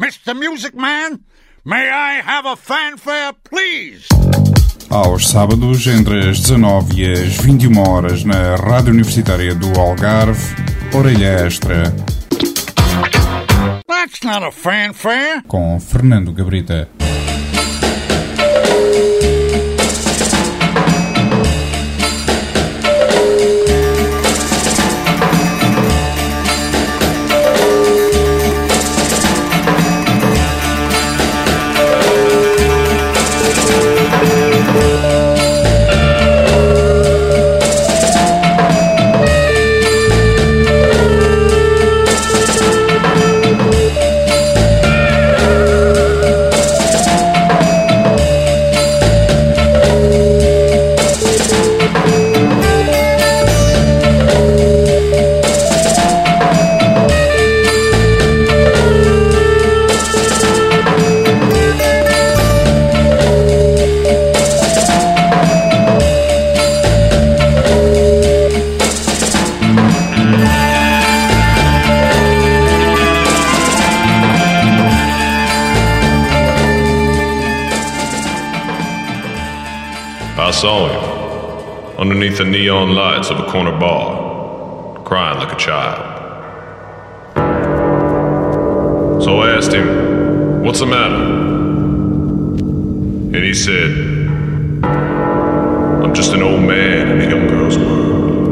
Mr. Music Man, may I have a fanfare, please? Aos sábados, entre as 19 e as 21 horas, na Rádio Universitária do Algarve, Orelha Extra. That's not a fanfare. Com Fernando Gabrita. I saw him underneath the neon lights of a corner bar, crying like a child. So I asked him, "What's the matter?" And he said, "I'm just an old man in a young girl's world."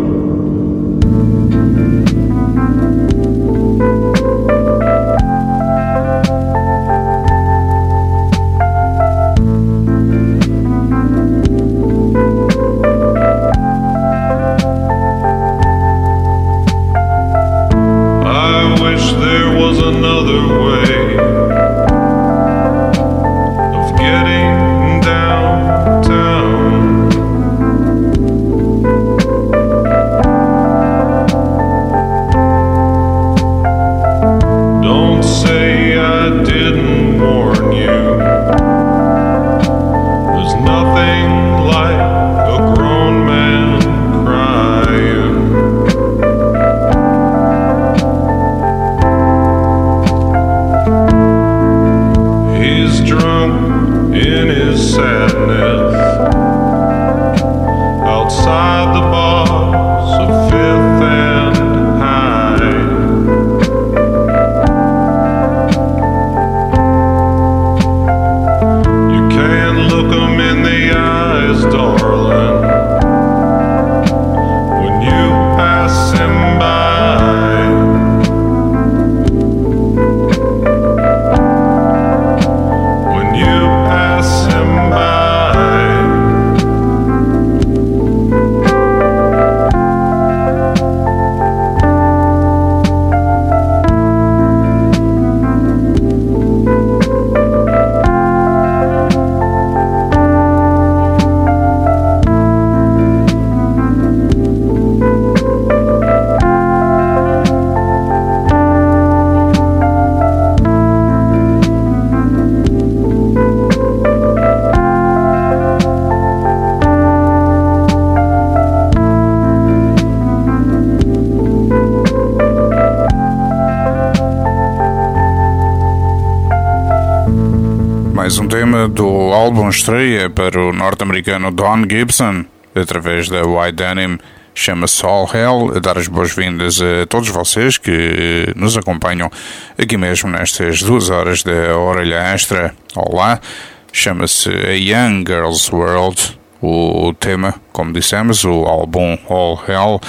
Mais um tema do álbum estreia para o norte-americano Don Gibson, através da White Denim, chama-se All Hell. A dar as boas-vindas a todos vocês que nos acompanham aqui mesmo nestas 2 horas da Orelha Extra. Olá, chama-se A Young Girl's World, o tema, como dissemos, o álbum All Hell,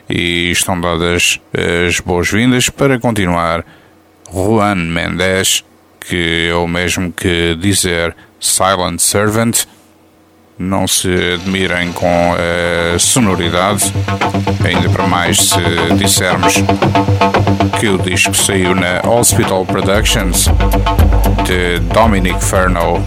e estão dadas as boas-vindas para continuar Juan Mendes, que é o mesmo que dizer Silent Servant. Não se admirem com a sonoridade, ainda para mais se dissermos que o disco saiu na Hospital Productions de Dominic Ferno.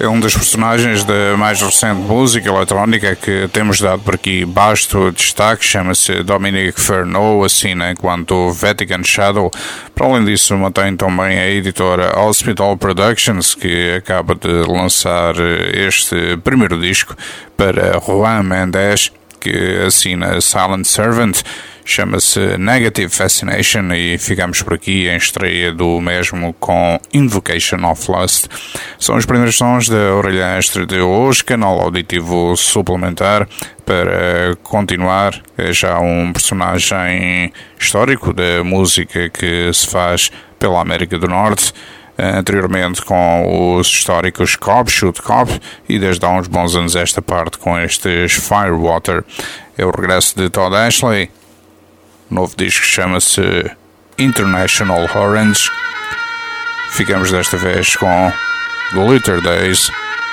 É um dos personagens da mais recente música eletrónica que temos dado por aqui basto destaque, chama-se Dominic Furneaux, assina enquanto Vatican Shadow. Para além disso, mantém também a editora Hospital Productions, que acaba de lançar este primeiro disco para Juan Mendes, que assina Silent Servant. Chama-se Negative Fascination e ficamos por aqui em estreia do mesmo com Invocation of Lust. São os primeiros sons da Orelha Extra de hoje, canal auditivo suplementar. Para continuar, é já um personagem histórico da música que se faz pela América do Norte, anteriormente com os históricos Cop, Shoot Cop, e desde há uns bons anos esta parte com estes Firewater. É o regresso de Todd Ashley. O novo disco chama-se International Orange. Ficamos desta vez com Glitter Days.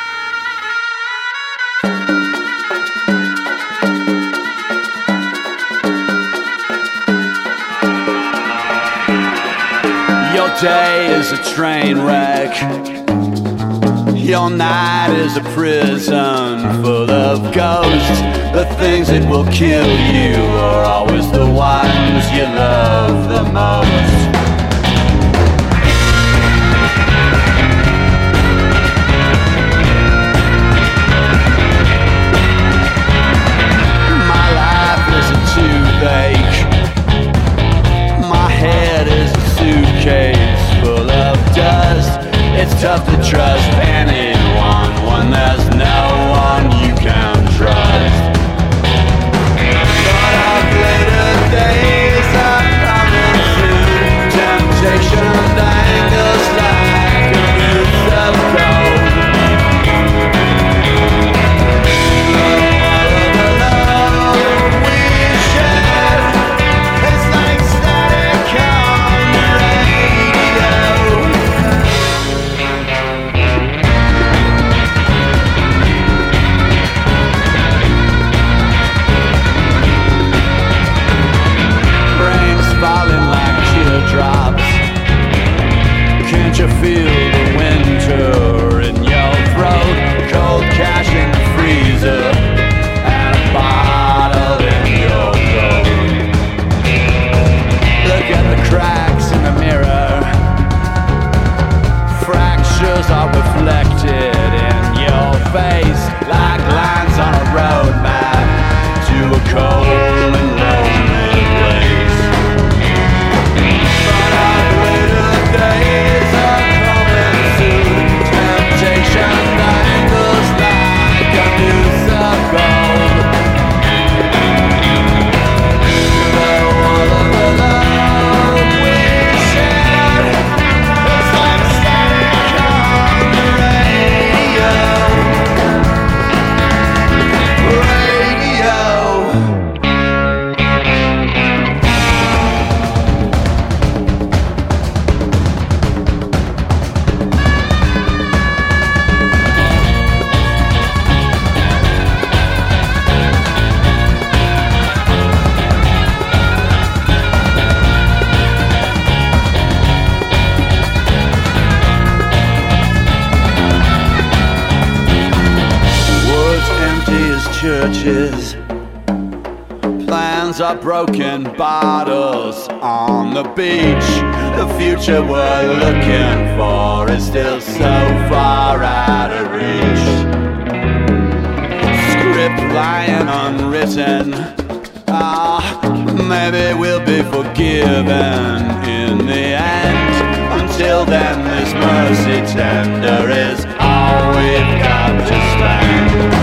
Your day is a train wreck. Your night is a prison full of ghosts. The things that will kill you are always the ones you love the most. My life is a toothache. My head is a suitcase full of dust. It's tough to trust anyone when there's no one you can trust. But our glitter days are coming soon. Temptation dangles like a noose of gold. The love we share is like static on the radio. Falling like teardrops. Can't you feel the winter in your throat? Cold cash in the freezer and a bottle in your coat. Look at the cracks in the mirror. Fractures are reflected in your face like lines on a road map to a cold and lonely place. Days are coming soon. Temptation dangles like a noose of gold. The wall of the love we shared is like static on the radio. Churches, plans are broken bottles on the beach. The future we're looking for is still so far out of reach. Script lying unwritten. Maybe we'll be forgiven in the end. Until then, this mercy tender is all we've got to stand.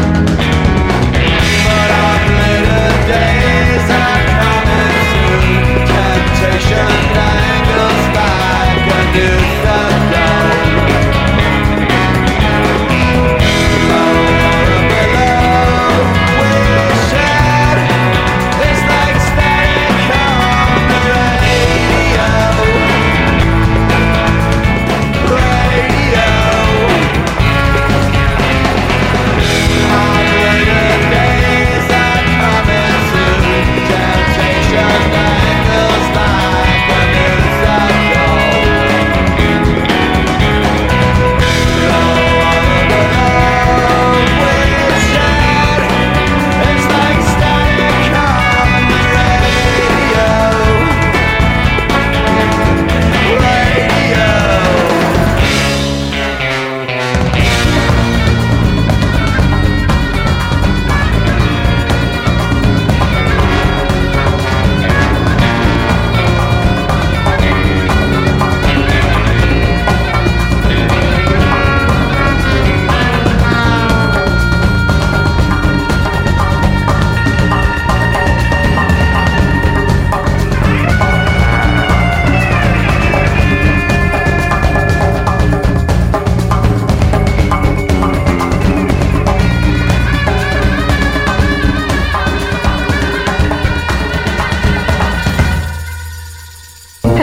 Days are coming soon. Temptation dangles like a noose of gold. More of the love we shared is like static on the radio. Radio.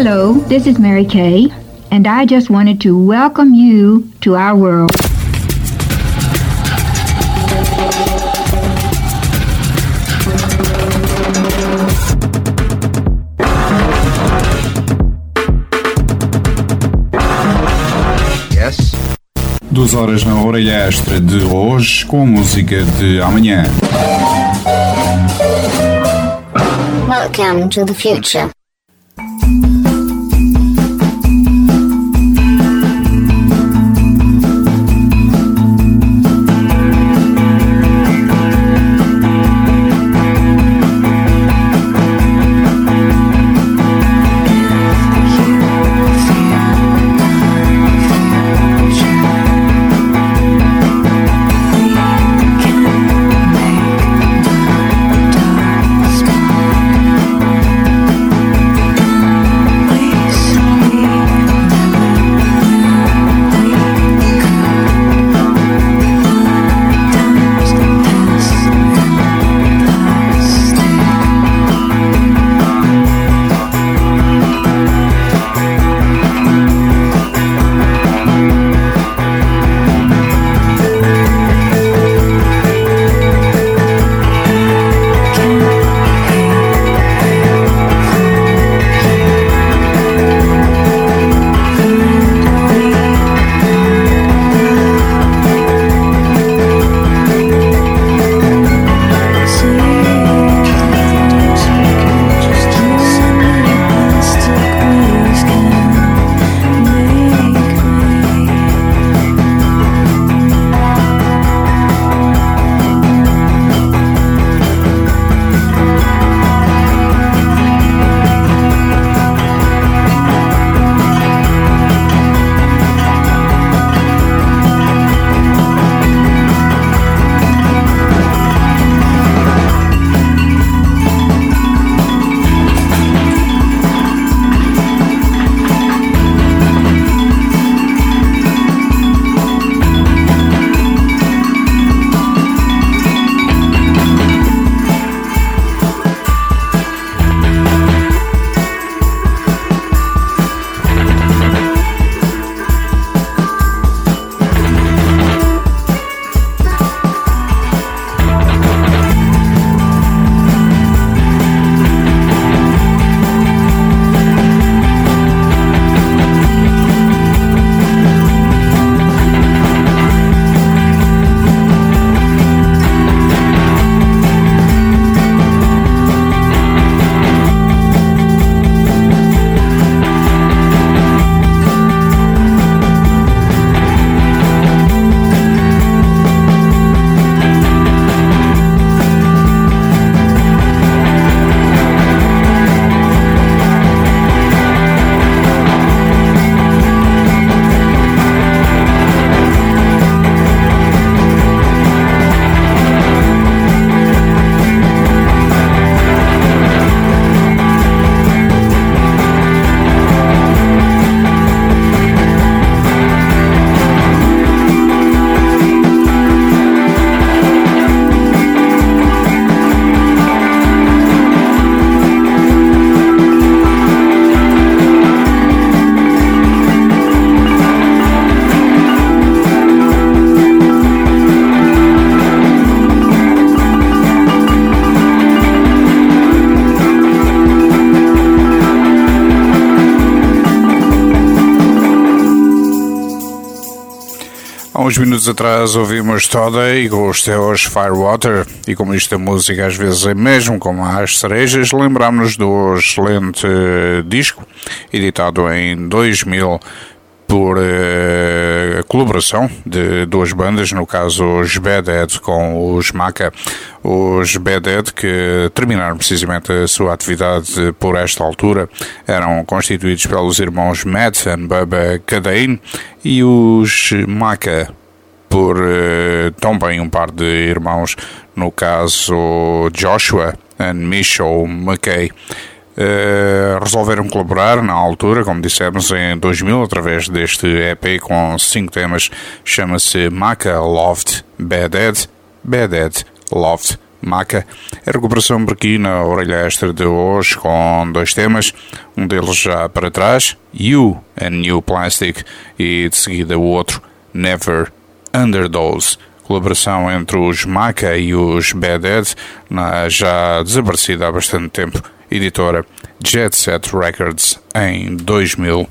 Hello, this is Mary Kay, and I just wanted to welcome you to our world. Yes. 2 horas na orelha extra de hoje com a música de amanhã. Welcome to the future. Há uns minutos atrás ouvimos Today com os seus Firewater, e como isto é música às vezes é mesmo como as cerejas, lembramos-nos do excelente disco editado em 2000 por colaboração de duas bandas, no caso os Bad Ed com os Maca. Os Bad Ed, que terminaram precisamente a sua atividade por esta altura, eram constituídos pelos irmãos Matt e Bubba Cadane, e os Maca por também um par de irmãos, no caso Joshua e Michael McKay. Resolveram colaborar na altura, como dissemos, em 2000, através deste EP com 5 temas. Chama-se Maca Loved Bad Ed, Bad Ed Loved Maca. A recuperação por aqui na orelha extra de hoje com 2 temas, um deles já para trás, You and New Plastic, e de seguida o outro, Never Underdose. Colaboração entre os Maca e os Bad Dead, na já desaparecida há bastante tempo editora Jet Set Records em 2000.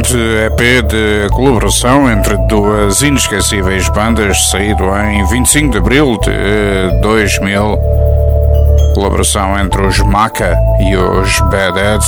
excelente EP de colaboração entre duas inesquecíveis bandas, saído em 25 de abril de 2000. Colaboração entre os Maca e os Bad Ed.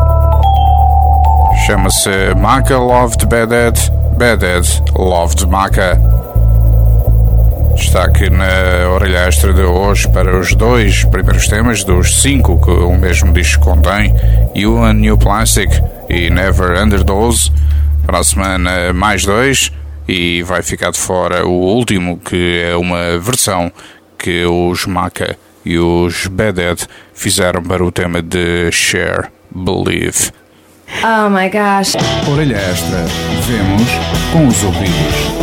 Chama-se Maca Loved Bad Ed, Bad Ed Loved Maca. Destaque na orelha extra de hoje para os dois primeiros temas dos 5 que o mesmo disco contém, You and New Plastic e Never Underdose. Para a semana mais 2 e vai ficar de fora o último, que é uma versão que os Maca e os Bad Ed fizeram para o tema de Share Believe. Oh my gosh. Orelha extra. Vemos com os ouvidos.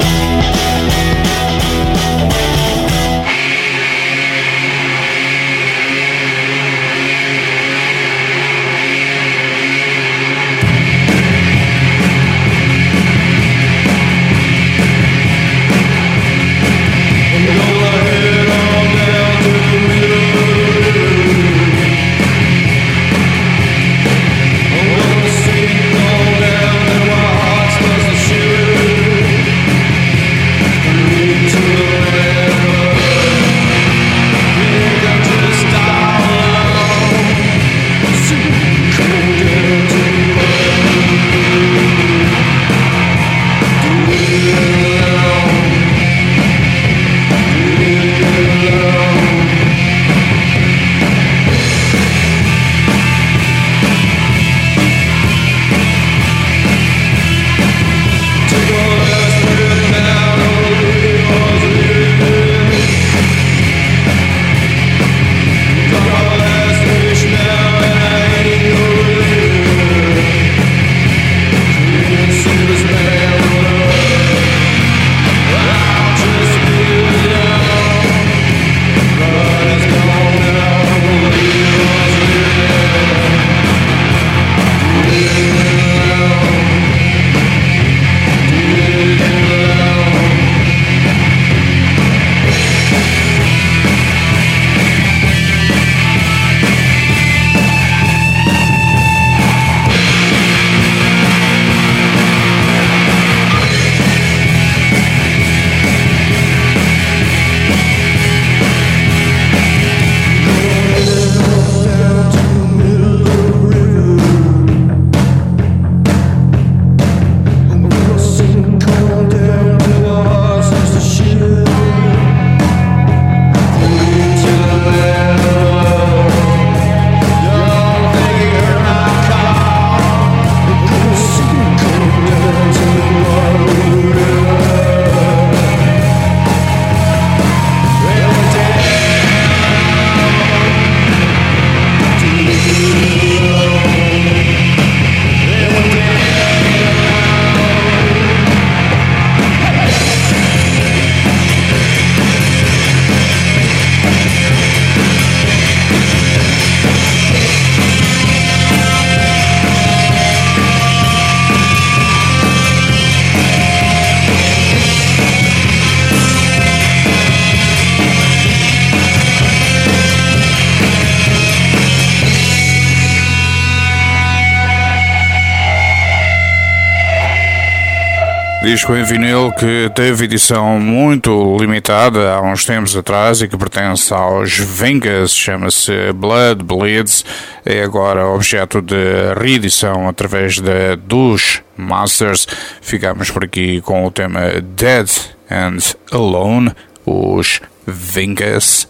Disco em vinil que teve edição muito limitada há uns tempos atrás e que pertence aos Vengas, chama-se Blood Bleeds, é agora objeto de reedição através dos Masters. Ficamos por aqui com o tema Dead and Alone, os Vengas.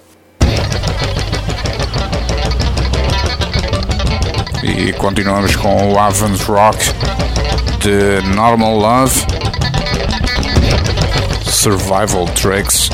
E continuamos com o Avant Rock de Normal Love, Survival Tricks.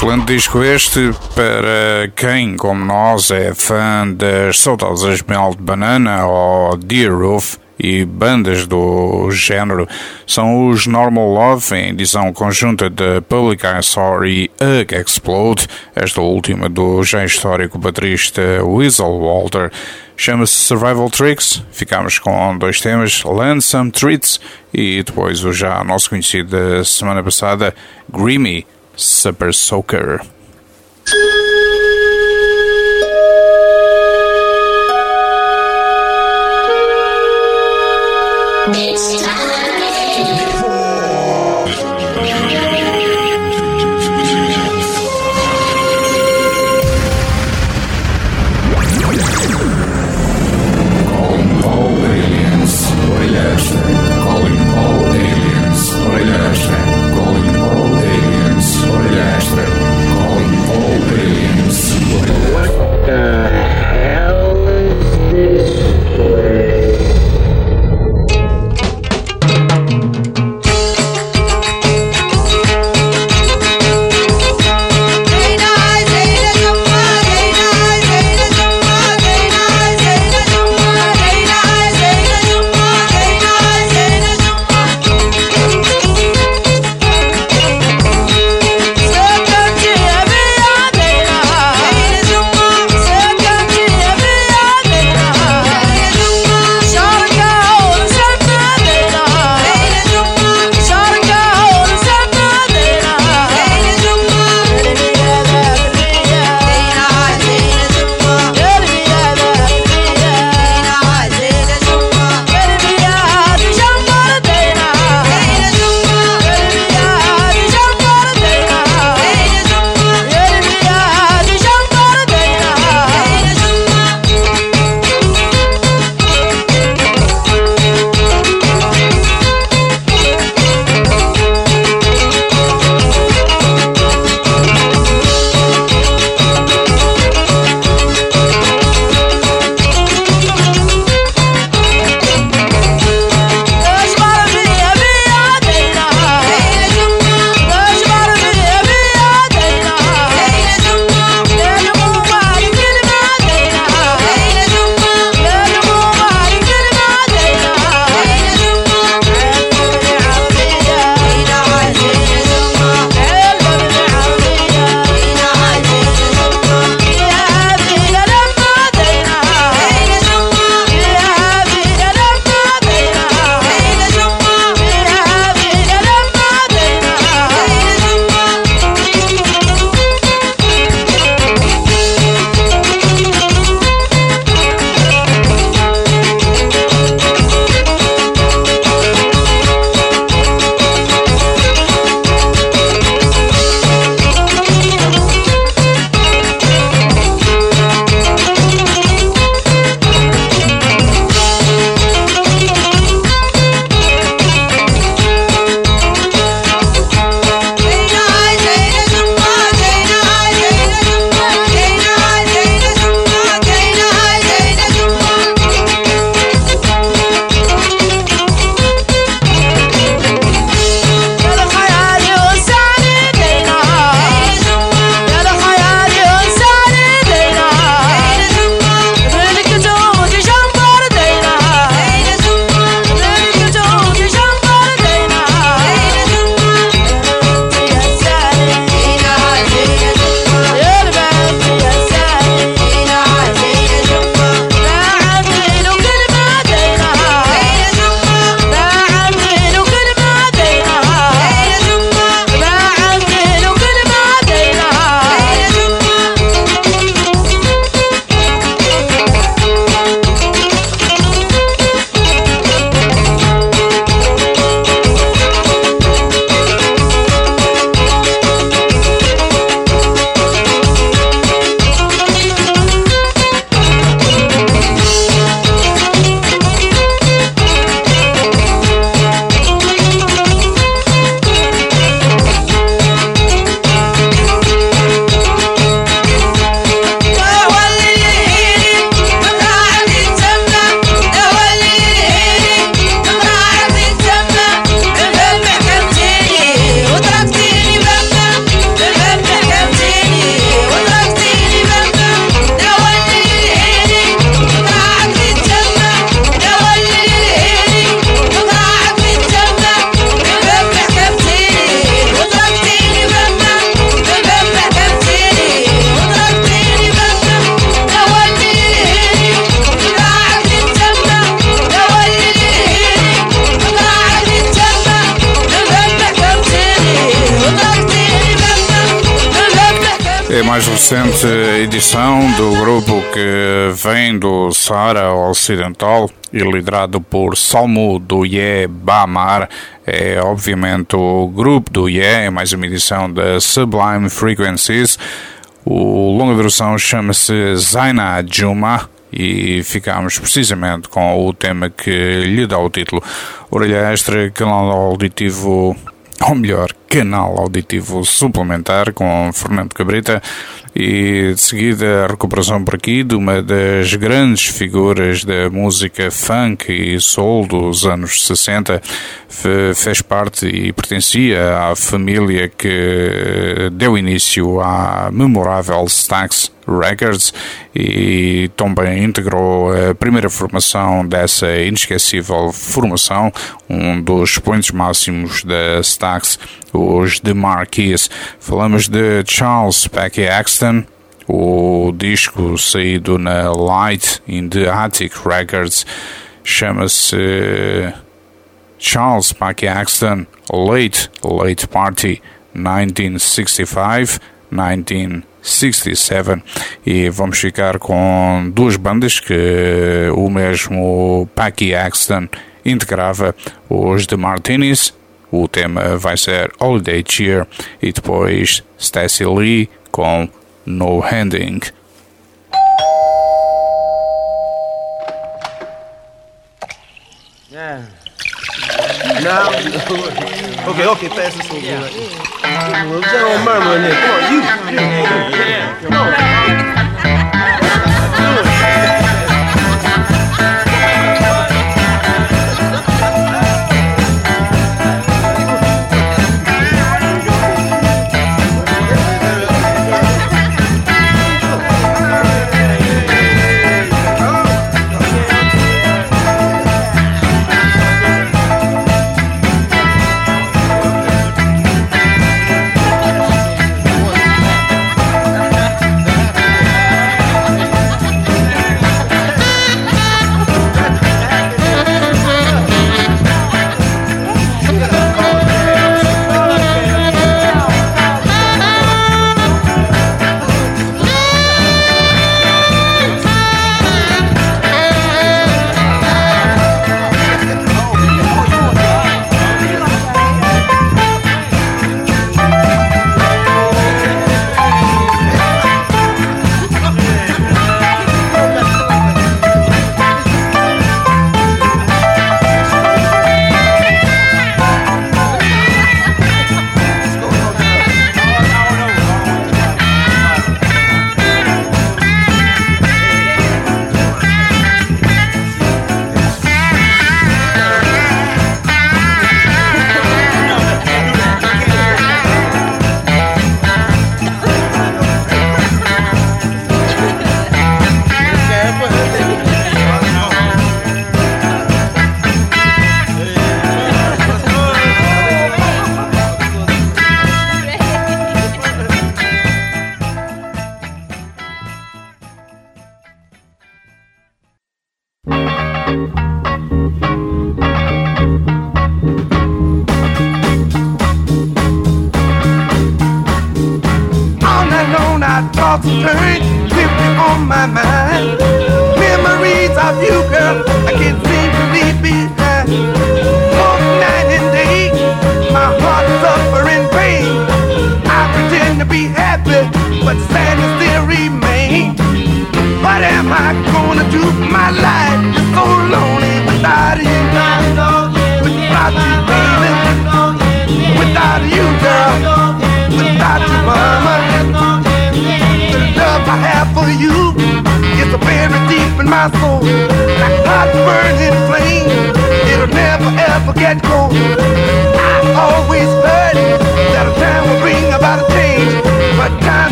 Excelente disco este para quem, como nós, é fã das saudosas Melt Banana ou Deer Roof e bandas do género. São os Normal Love, em edição conjunta de Public Eyesore e Ugg Explode, esta última do já histórico baterista Weasel Walter. Chama-se Survival Tricks. Ficámos com dois temas, Lonesome Treats, e depois o já nosso conhecido da semana passada, Grimy Super Soaker. It's time. mais recente edição do grupo que vem do Saara Ocidental e liderado por Salmo do Ye Bamar. É obviamente o grupo do Ye, é mais uma edição da Sublime Frequencies. O longa duração chama-se Zaina Juma e ficamos precisamente com o tema que lhe dá o título. Orelha Extra, canal auditivo, ou melhor, canal auditivo suplementar com Fernando Cabrita. E de seguida a recuperação por aqui de uma das grandes figuras da música funk e soul dos anos 60. Fez parte e pertencia à família que deu início à memorável Stax Records e também integrou a primeira formação dessa inesquecível formação, um dos expoentes máximos da Stax, os The Marquis. Falamos de Charles Packy Axton, o disco saído na Light in the Attic Records chama-se Charles Packy Axton Late Party 1965-1967, e vamos ficar com duas bandas que o mesmo Packy Axton integrava, os The Martinis. O tema vai ser Holiday Cheer e depois Stacy Lee com No Handing. Yeah. Now, okay, pass this over. Yeah. Well, don't murmur in there. Come on, you. Yeah. Come on.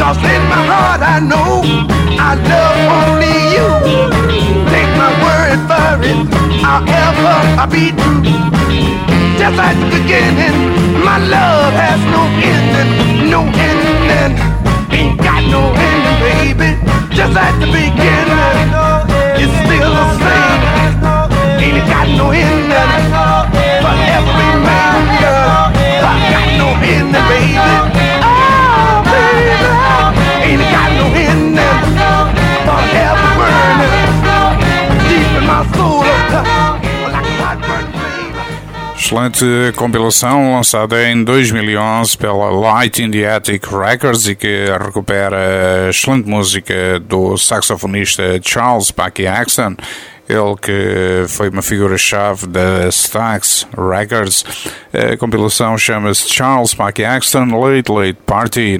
'Cause in my heart I know I love only you. Take my word for it, I'll ever be true. Just at the beginning, my love has no ending, no ending. Ain't got no ending, baby. Just at the beginning, it's still the same. Ain't got no ending, forever remain, girl. I got no ending, baby. Oh, baby, ain't got no ending, forever burning deep in my soul, like a hot burning flame. Excelente compilação lançada em 2011 pela Light in the Attic Records e que recupera a excelente música do saxofonista Charles Packy Axton, ele que foi uma figura-chave da Stax Records. A compilação chama-se Charles Packy Axton Late Late Party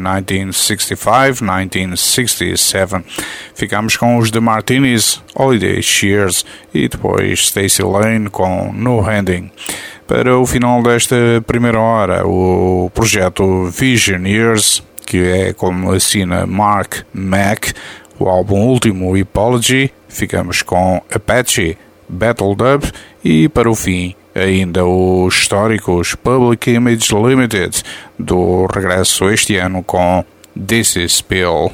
1965-1967. Ficamos com os The Martinis, Holiday Shears e depois Stacey Lane com No Handing. Para o final desta primeira hora, o projeto Visioneers, que é como assina Mark Mack, o álbum último Epology. Ficamos com Apache, Battle Dub e, para o fim, ainda os históricos Public Image Limited, do regresso este ano com This Is Bill.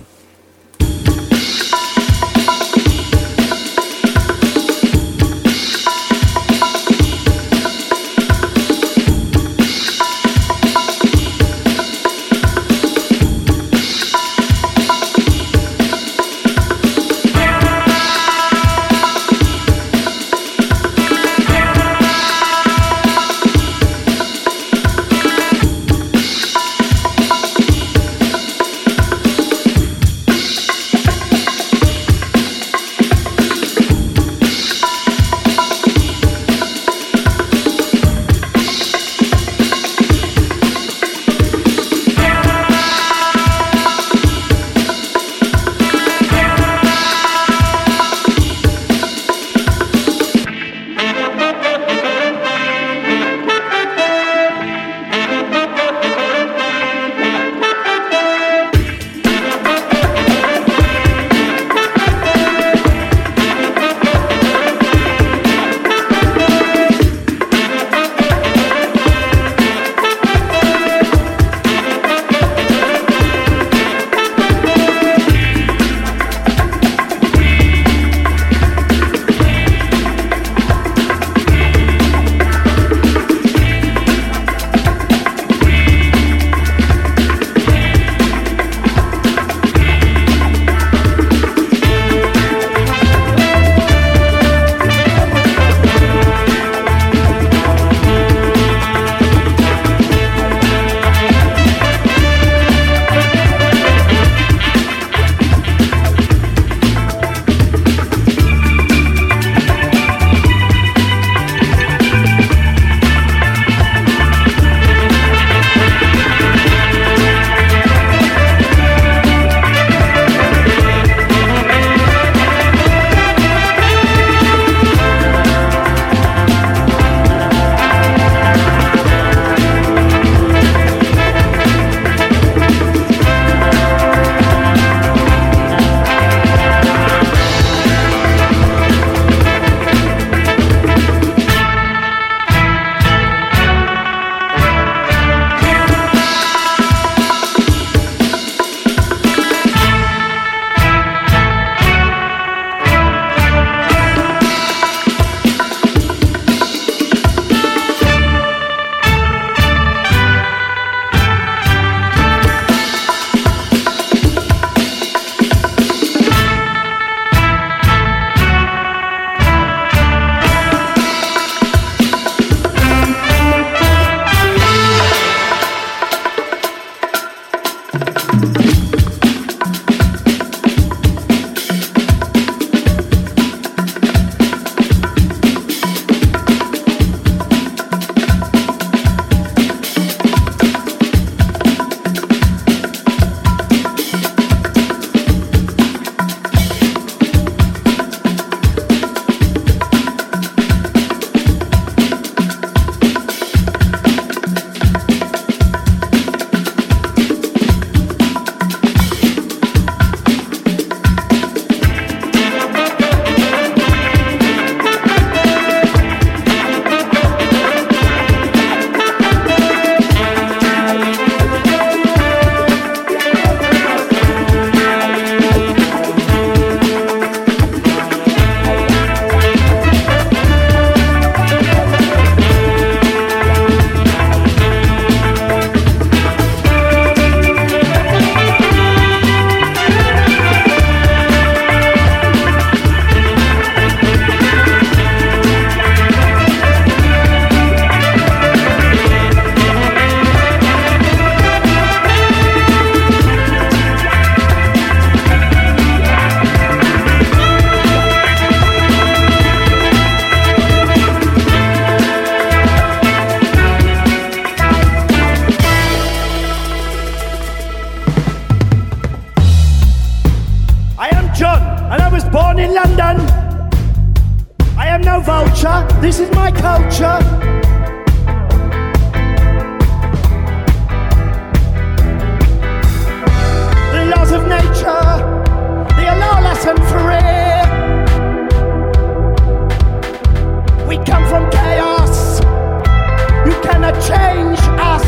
cannot change us,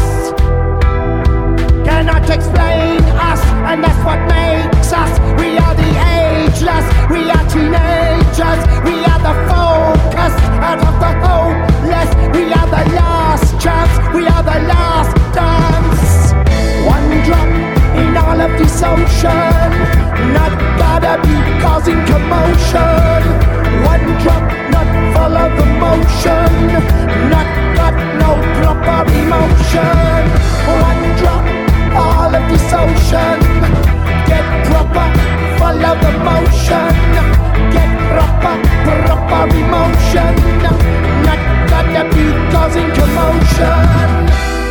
cannot explain us, and that's what makes us. We are the ageless, we are teenagers, we are the focused out of the hopeless, we are the last chance, we are the last dance. One drop in all of this ocean, not gotta be causing commotion. One drop, not follow the motion, not got no proper emotion. One drop, all of this ocean, get proper, follow the motion, get proper emotion, not gotta be causing commotion.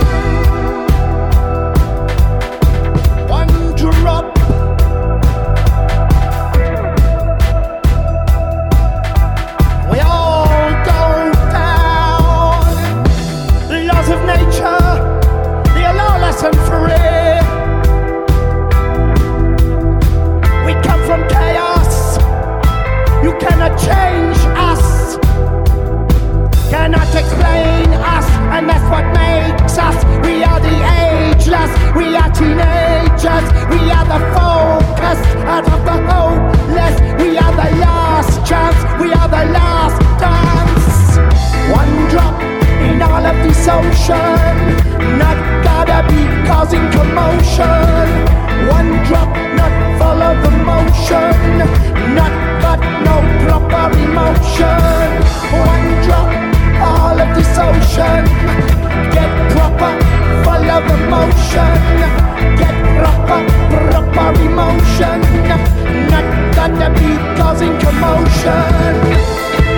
One drop, we all go down. The laws of nature, they allow lesson free. We come from chaos, you cannot change us, cannot explain us, and that's what makes us. We are the ageless, we are teenagers, we are the focused out of the hopeless, we are the last chance, we are the last dance. One drop in all of this ocean, not gotta be causing commotion. One drop, not follow the motion, not got no proper emotion. One drop, all of this ocean, get proper, follow the motion, get proper emotion, not gotta be causing commotion.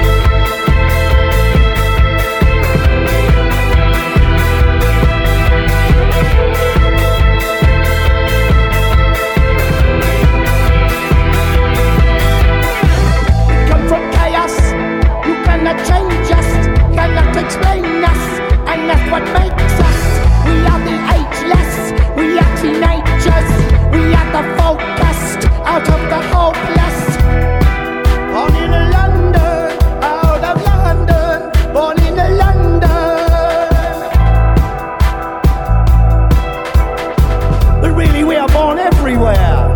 Change us, cannot explain us, and that's what makes us. We are the ageless, we are teenagers, we are the focused out of the hopeless. Born in London, out of London, born in London. But really we are born everywhere.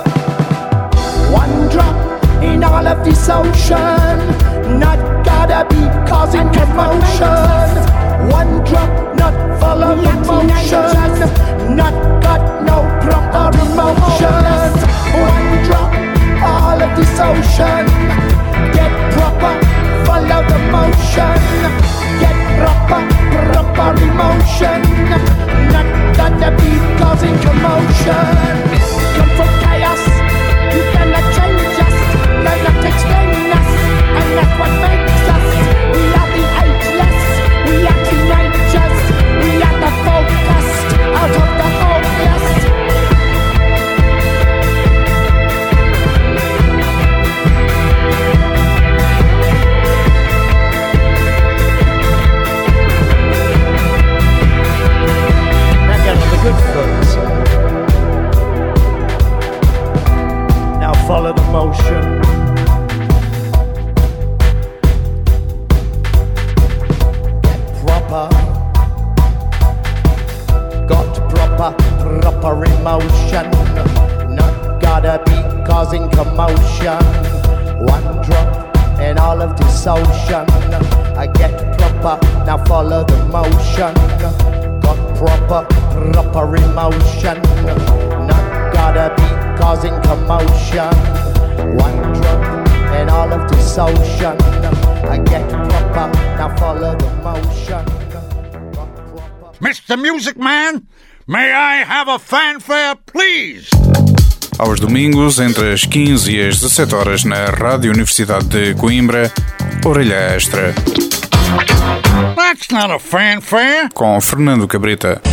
One drop in all of this ocean, not gotta be causing commotion. One drop, not follow the motion, not got no proper emotion. One drop, all of this ocean, get proper, follow the motion, get proper emotion, not gotta be causing commotion. Come from chaos, you cannot change us, cannot explain us, and that's what makes us. We are the ageless, we are teenagers, we are the focused out of the hopeless. Now get on the good foot. Now follow the motion. Got proper emotion, not gotta be causing commotion. One drop in all of this ocean, I get proper, now follow the motion. Got proper emotion, not gotta be causing commotion. One drop in all of this ocean, I get proper, now follow the motion. Mr. Music Man, may I have a fanfare, please? Aos domingos, entre as 15 e as 17 horas, na Rádio Universidade de Coimbra, Orelha Extra. That's not a fanfare. Com Fernando Cabrita.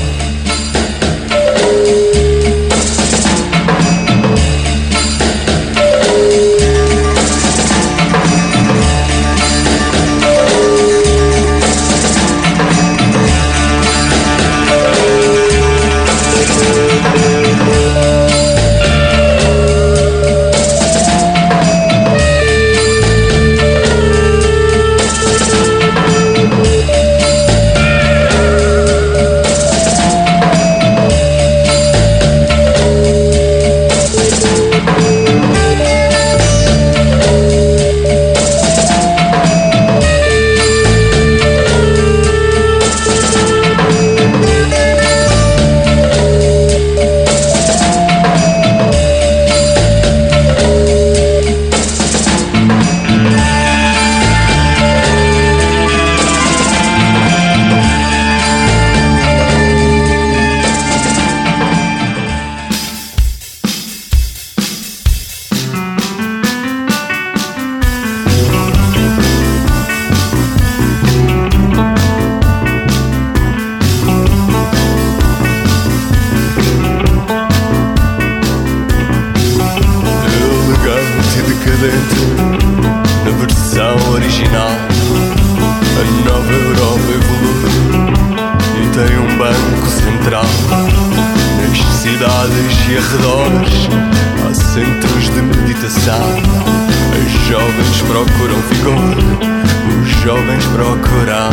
tem um banco central. Nas cidades e arredores há centros de meditação. Os jovens procuram vigor, os jovens procuram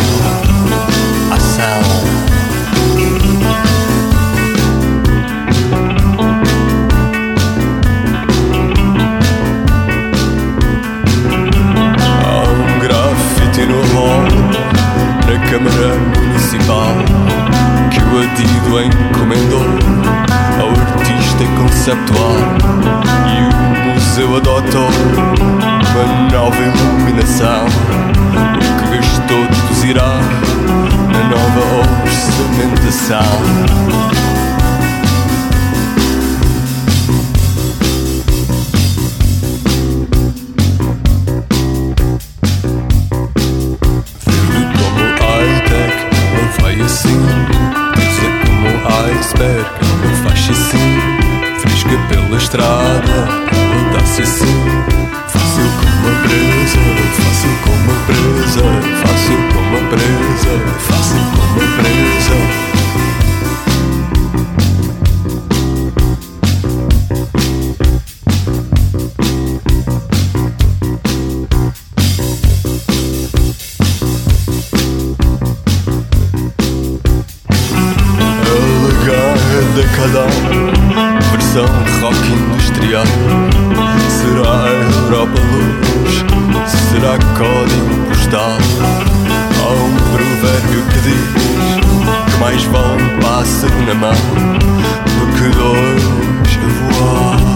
ação. No hall, na Câmara Municipal, que o adido encomendou ao artista conceptual, e o museu adotou uma nova iluminação. O que gastou deduzirá na nova orçamentação. Iceberg, não faz assim, fresca pela estrada, roda-se assim, fácil como uma presa, fácil como uma presa, fácil como uma presa, fácil como uma presa. Versão rock industrial. Será a Europa luz? Será código postal? Há um provérbio que diz que mais vale um pássaro na mão do que dois a voar.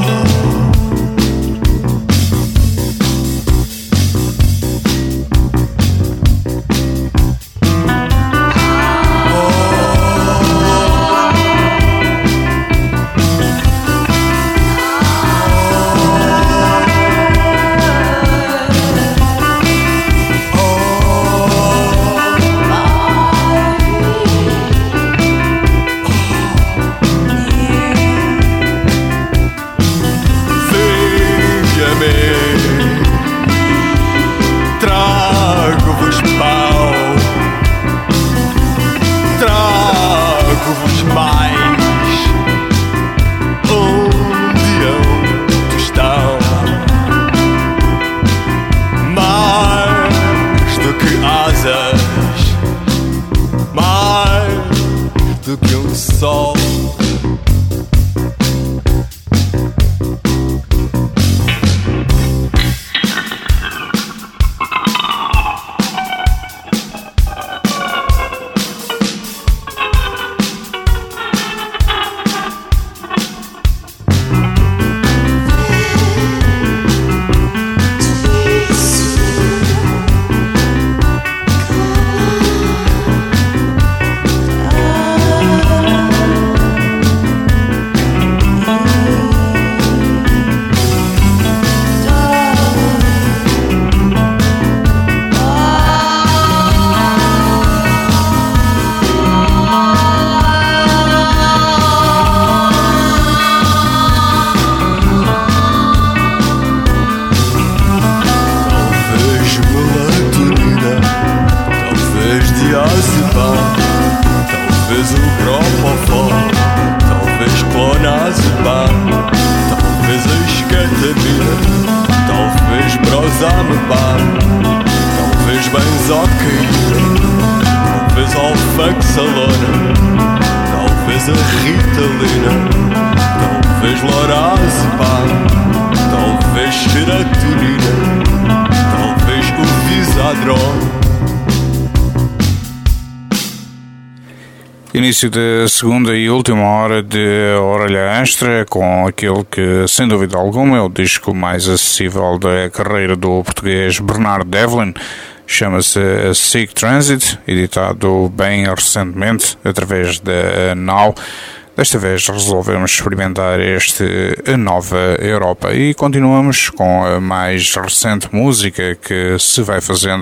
Início da segunda e última hora de Orelha Extra, com aquele que, sem dúvida alguma, é o disco mais acessível da carreira do português Bernard Devlin. Chama-se Sick Transit, editado bem recentemente através da Now. Desta vez resolvemos experimentar este A Nova Europa e continuamos com a mais recente música que se vai fazendo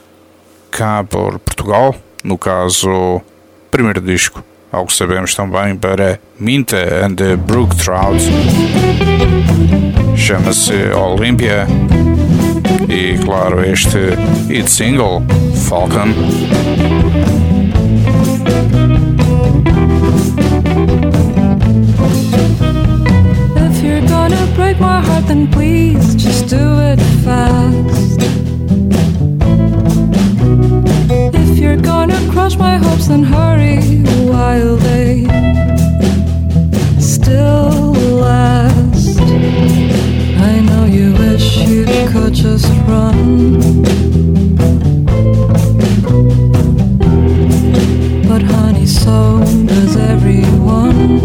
cá por Portugal, no caso, primeiro disco, algo que sabemos também para Minta and the Brook Trout. Chama-se Olympia e, claro, este hit single, Falcon. everyone.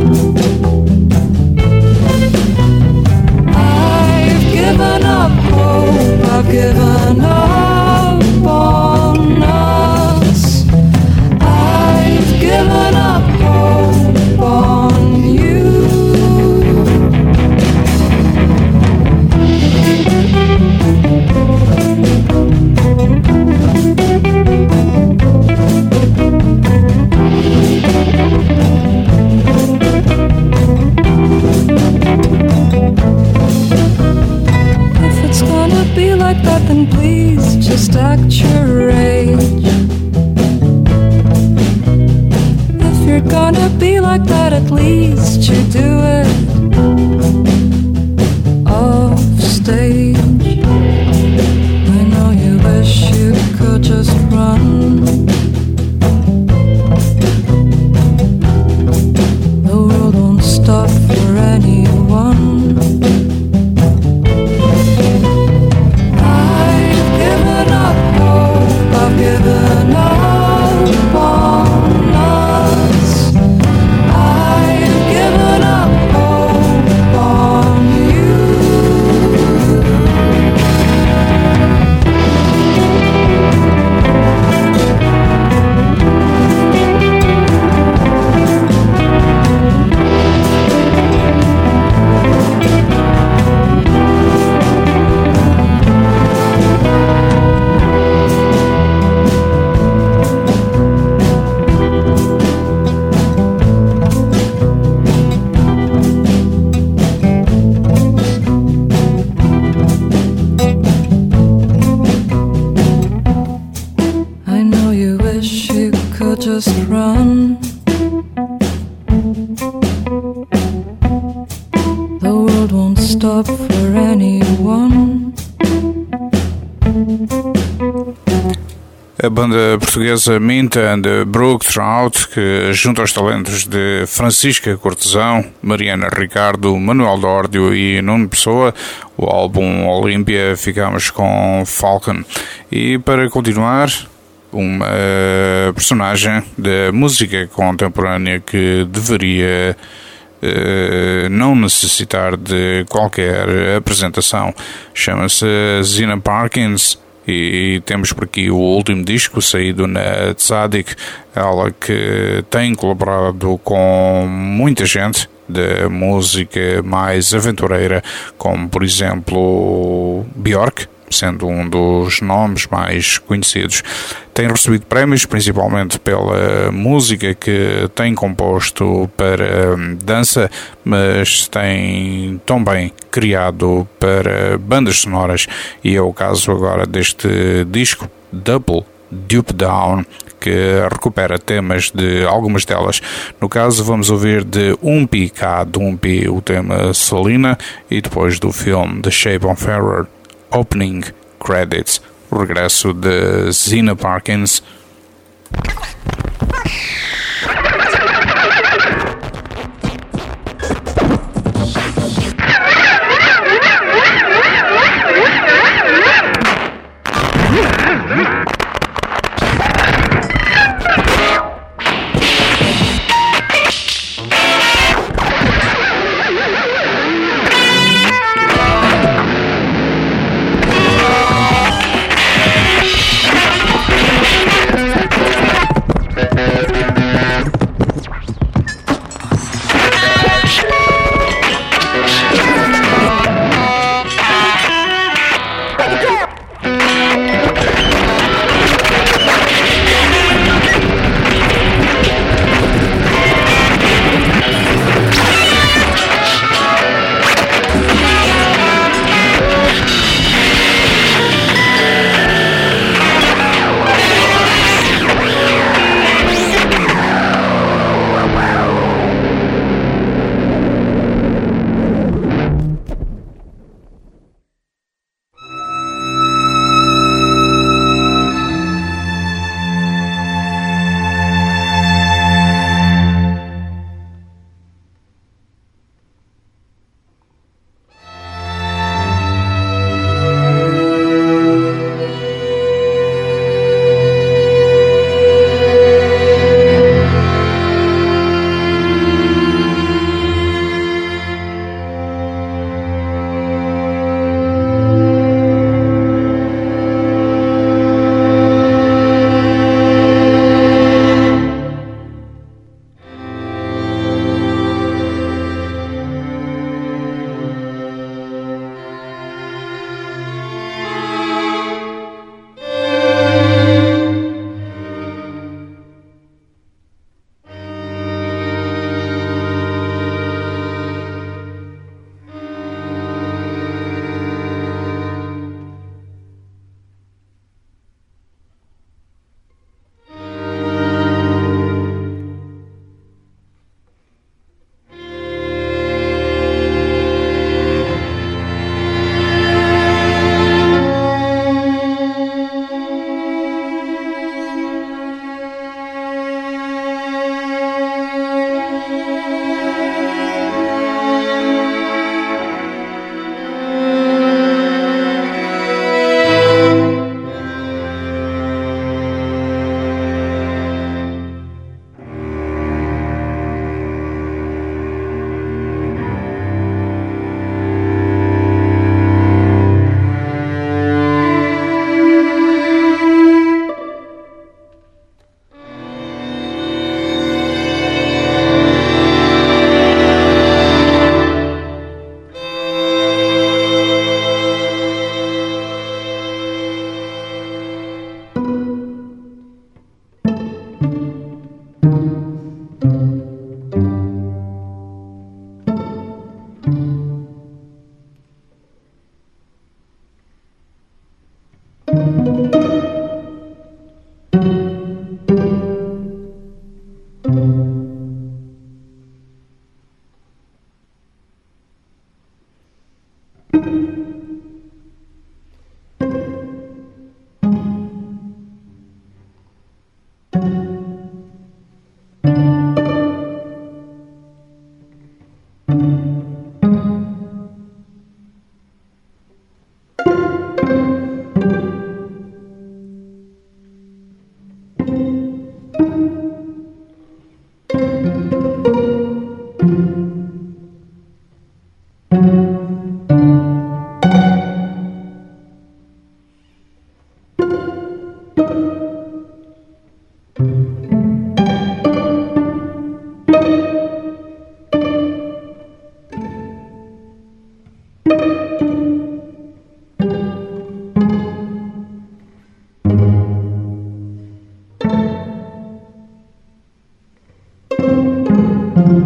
I've given up hope, I've given up on us. I've given up hope on you. If it's gonna be like that, then please just act your age. If you're gonna be like that, at least you do it off stage. I know you wish you could just run. The world won't stop for anyone. I've given up hope, I've given up on us. I've given up hope on you. I know you wish you could just run. The world won't stop for anyone. A banda portuguesa Minta and Brook Trout, que junto aos talentos de Francisca Cortesão, Mariana Ricardo, Manuel Dórdio e Nuno Pessoa, o álbum Olímpia, ficamos com Falcon. E para continuar, uma personagem da música contemporânea que deveria não necessitar de qualquer apresentação. Chama-se Zina Parkins e temos por aqui o último disco saído na Tzadik, ela que tem colaborado com muita gente da música mais aventureira, como por exemplo Björk, sendo um dos nomes mais conhecidos. Tem recebido prémios principalmente pela música que tem composto para dança, mas tem também criado para bandas sonoras, e é o caso agora deste disco Double Dupe Down, que recupera temas de algumas delas. No caso, vamos ouvir de Umpi K. Dumpi o tema Selena, e depois do filme The Shape of Terror, Opening Credits, o regresso de Zina Parkins.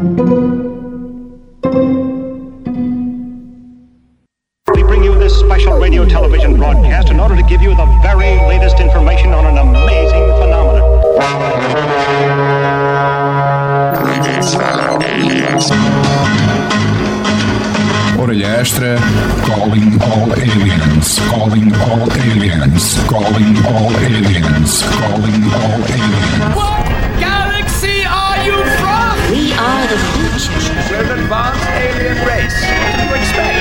We bring you this special radio television broadcast in order to give you the very latest information on an amazing phenomenon. Orelha extra, calling all aliens, calling all aliens, calling all aliens, calling all aliens. What galaxy are you from? We are the future. We're an advanced alien race. What do you expect?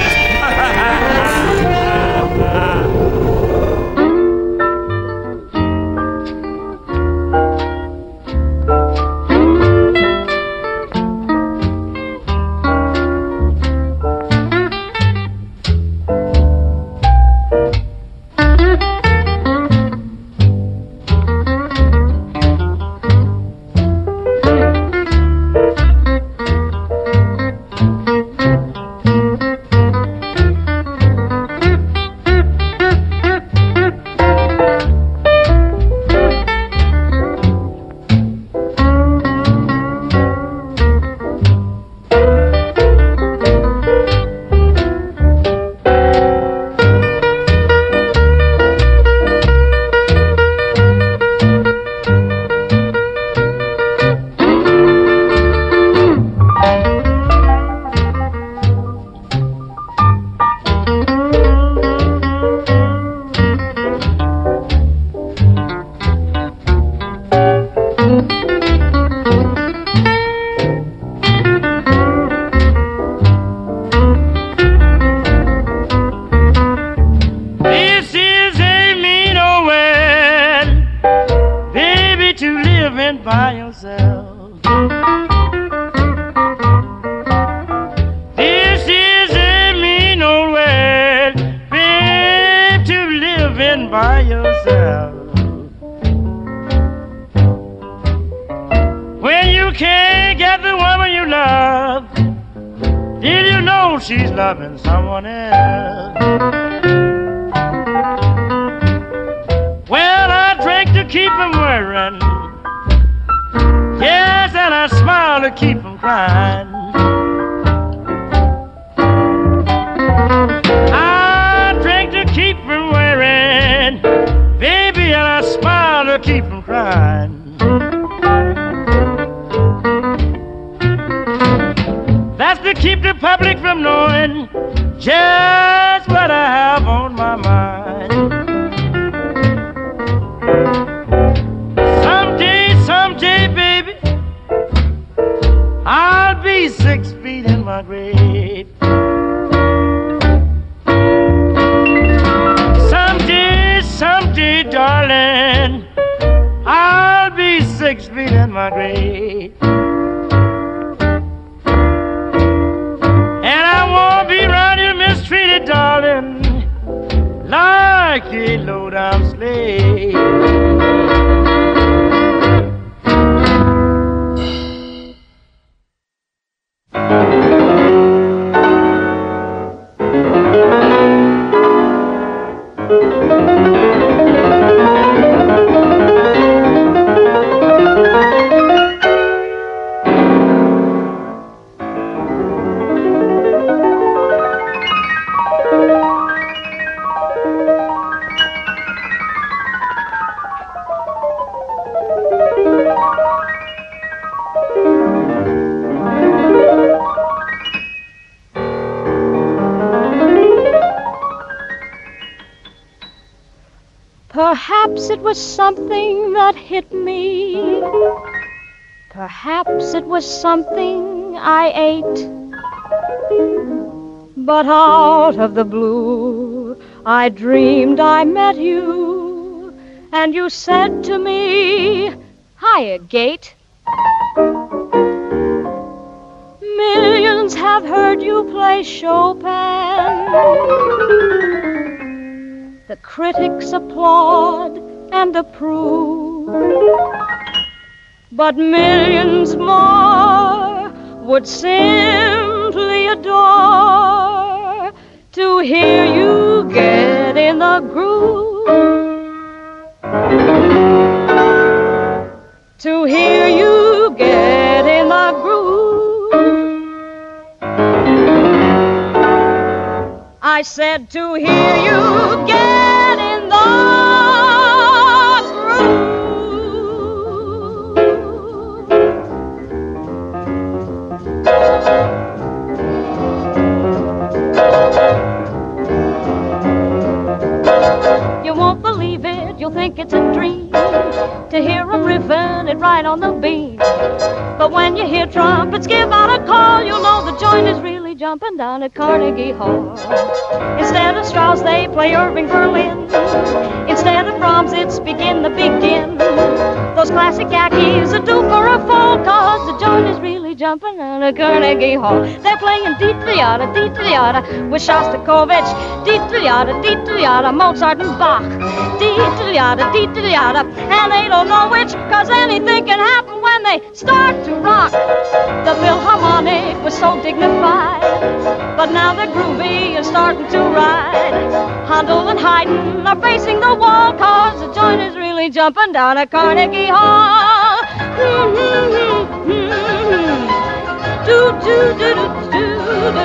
Perhaps it was something that hit me. Perhaps it was something I ate. But out of the blue, I dreamed I met you, and you said to me, "Hiya, Gate." Millions have heard you play Chopin. The critics applaud and approve, but millions more would simply adore to hear you get in the groove, to hear you get in the groove. I said to hear you get in the groove. You won't believe it, you'll think it's a dream to hear 'em riffing it right on the beat. But when you hear trumpets give out a call, you'll know the joint is really jumping down at Carnegie Hall. Instead of Strauss, they play Irving Berlin. Instead of Brahms, it's Begin the Begin. Those classic Yankees are due for a fall, 'cause the joint is really jumping down at Carnegie Hall. They're playing Dee-Dee-Yada with Shostakovich, Dee-Dee-Yada, Mozart and Bach, Dee-Dee-Yada, and they don't know which, 'cause anything can happen when they start to rock. The Philharmonic was so dignified, but now they're groovy and starting to ride. Handel and Haydn are facing the wall, 'cause the joint is really jumping down at Carnegie Hall. Do do do do do do.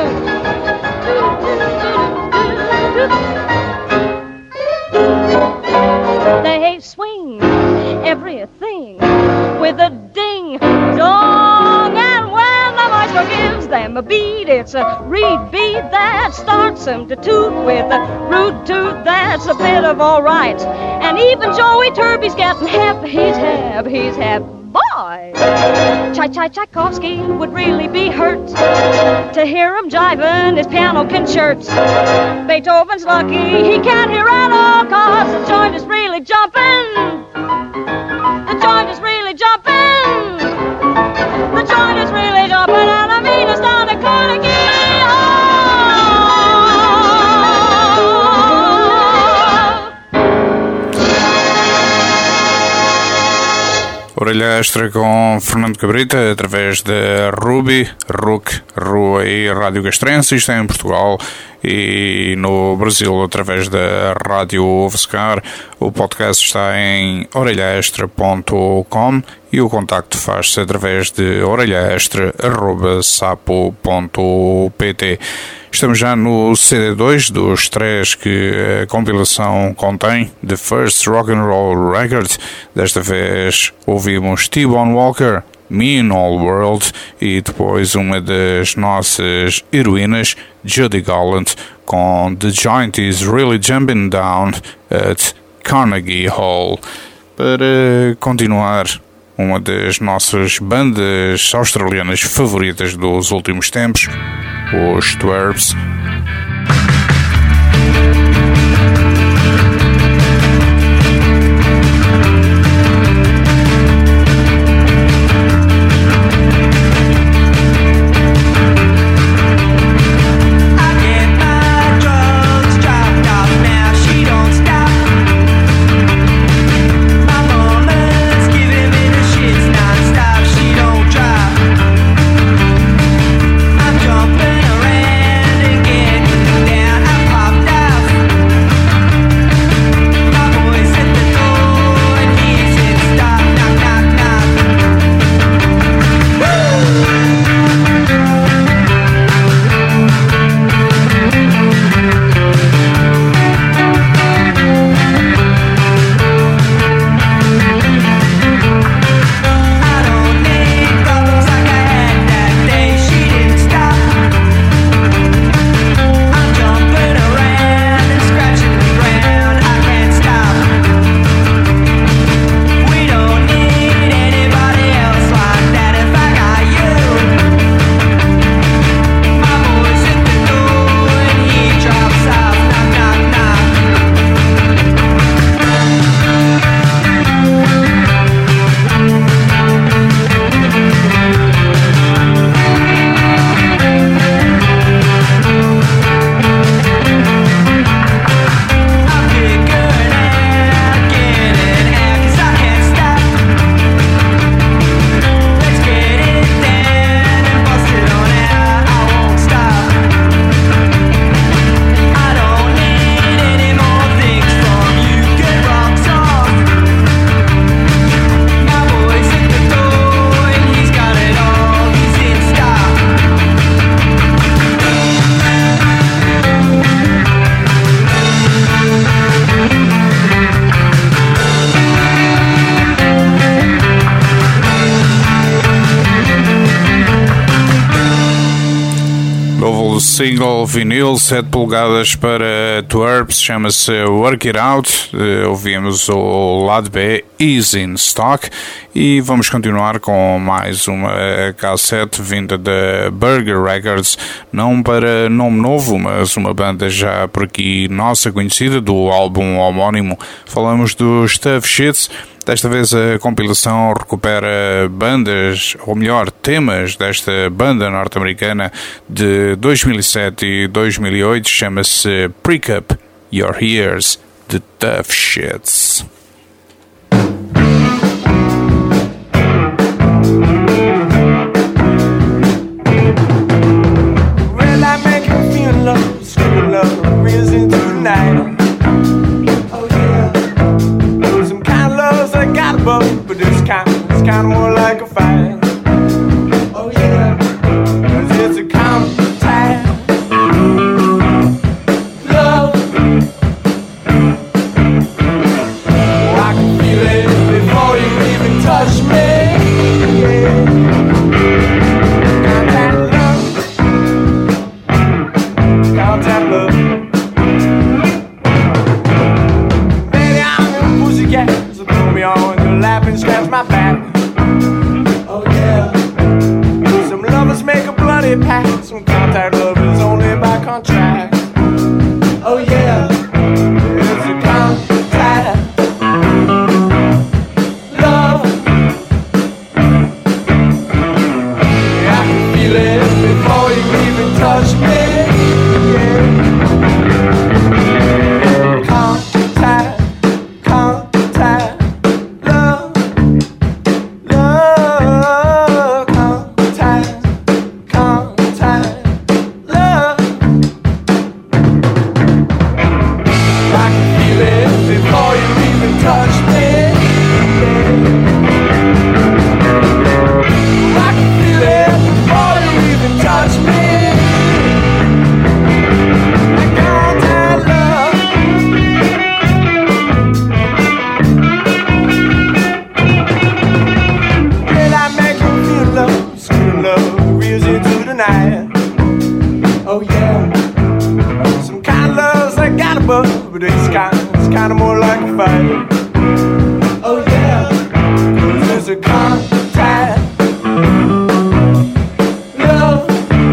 They swing everything with a ding dong, and when the maestro gives them a beat, it's a reed beat that starts them to toot with a rude toot. That's a bit of all right, and even Joey Turby's getting hep. He's hep. Boy, Tchaikovsky would really be hurt to hear him jiving his piano concerts. Beethoven's lucky he can't hear at all, 'cause the joint is really jumping. The joint is really jumping. The joint is really jumping, and I mean it's down to Carnegie Hall. Orelha Extra com Fernando Cabrita, através da Ruby, RUC, Rua e Rádio Castrense. Isto é em Portugal, e no Brasil através da Rádio UFSCar. O podcast está em orelhaextra.com e o contacto faz-se através de orelhaextra@sapo.pt. Estamos já no CD2 dos 3 que a compilação contém, The First Rock and Roll Record. Desta vez ouvimos T-Bone Walker, Mean Old World, e depois uma das nossas heroínas, Judy Garland, com The Joint is Really Jumping Down at Carnegie Hall. Para continuar, uma das nossas bandas australianas favoritas dos últimos tempos, os Twerps. I'm jumping around again. o single vinil 7 polegadas para Twerps, chama-se Work It Out. Ouvimos o lado B, Easy in Stock, e vamos continuar com mais uma cassete vinda da Burger Records, não para nome novo, mas uma banda já por aqui nossa conhecida, do álbum homónimo. Falamos dos Tough Shits. Desta vez a compilação recupera bandas, ou melhor, temas desta banda norte-americana de 2007 e 2008, chama-se Prick Up Your Ears, The Tough Shits. Well, I make you feel love, scream love, risen tonight. But it's kind of more like a fight. Oh yeah, 'cause it's a contact love. Oh, I can feel it before you even touch me. Yeah. Contact love. Contact love. Baby, I'm your pussycat, so throw me on your lap and scratch my back. Oh yeah. Some lovers make a bloody pact. Some contact love is only by contract. Oh yeah. It's a contact love. Yeah, I can feel it before you even touch me. Yeah. Contact. But it's kind of more like a fight. Oh yeah, 'cause there's a contact love.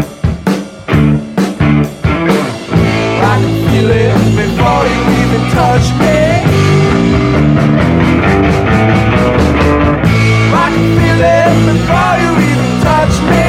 I can feel it before you even touch me. I can feel it before you even touch me.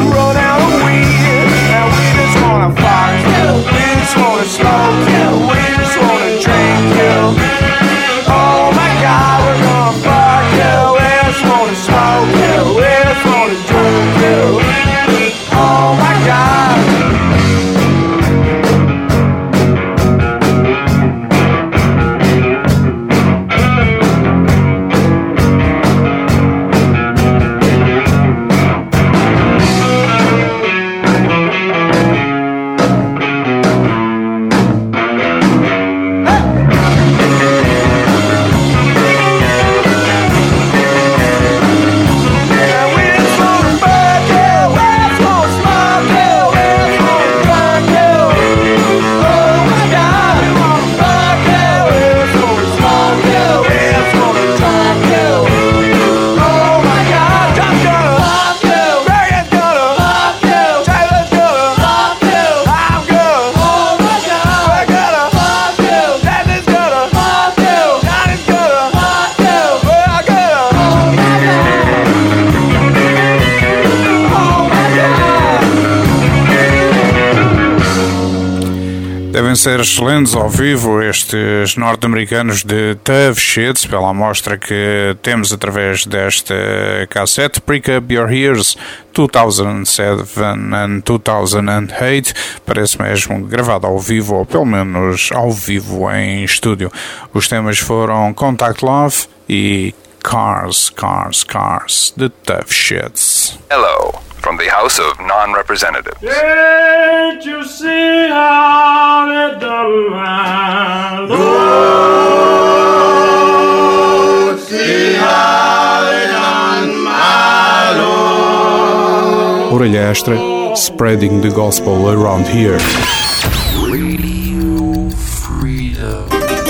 Slow, we Devem ser excelentes ao vivo estes norte-americanos de Tough Shit, pela amostra que temos através desta cassete Prick Up Your Ears 2007 and 2008, parece mesmo gravado ao vivo, ou pelo menos ao vivo em estúdio. Os temas foram Contact Love e Cars, Cars, Cars, The Tough Shits. Hello, from the House of Non-Representatives. Can't you see how they done my Lord? See how they done my Lord. Orelha Extra, spreading the gospel around here. Radio Freedom.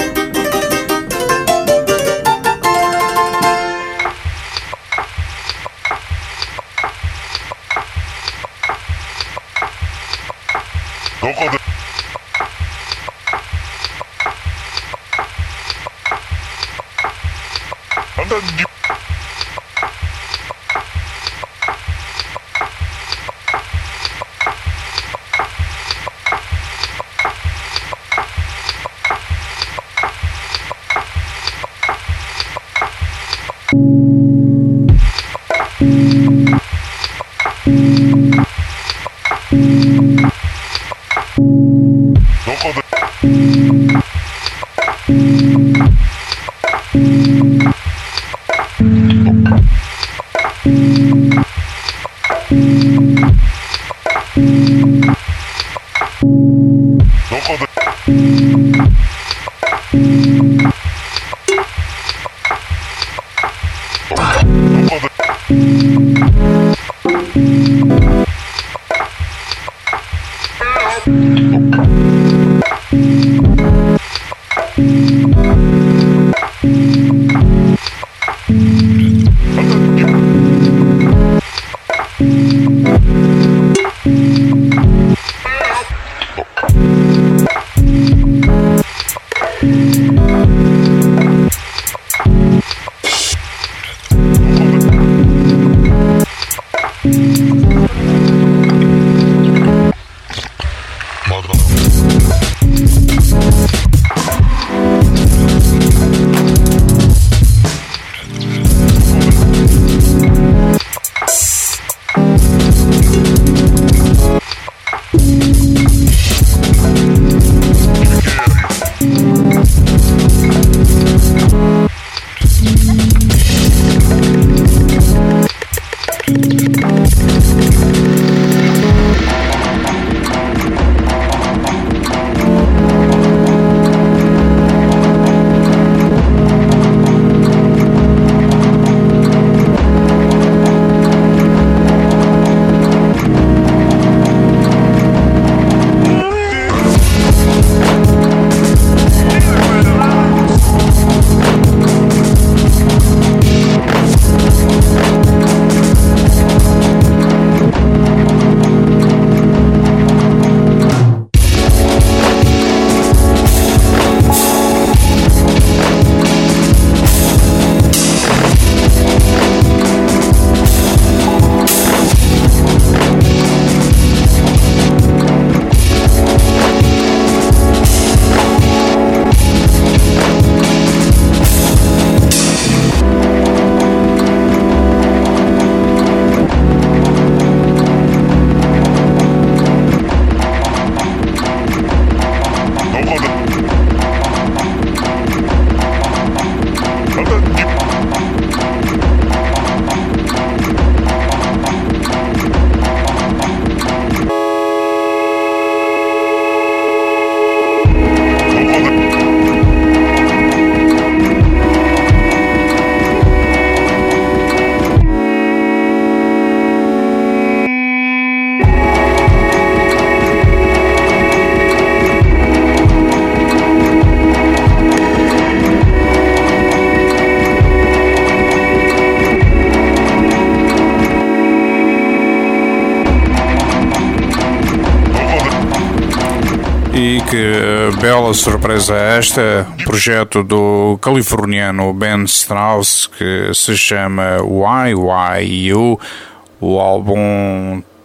E que bela surpresa esta, projeto do californiano Ben Strauss, que se chama YYU. O álbum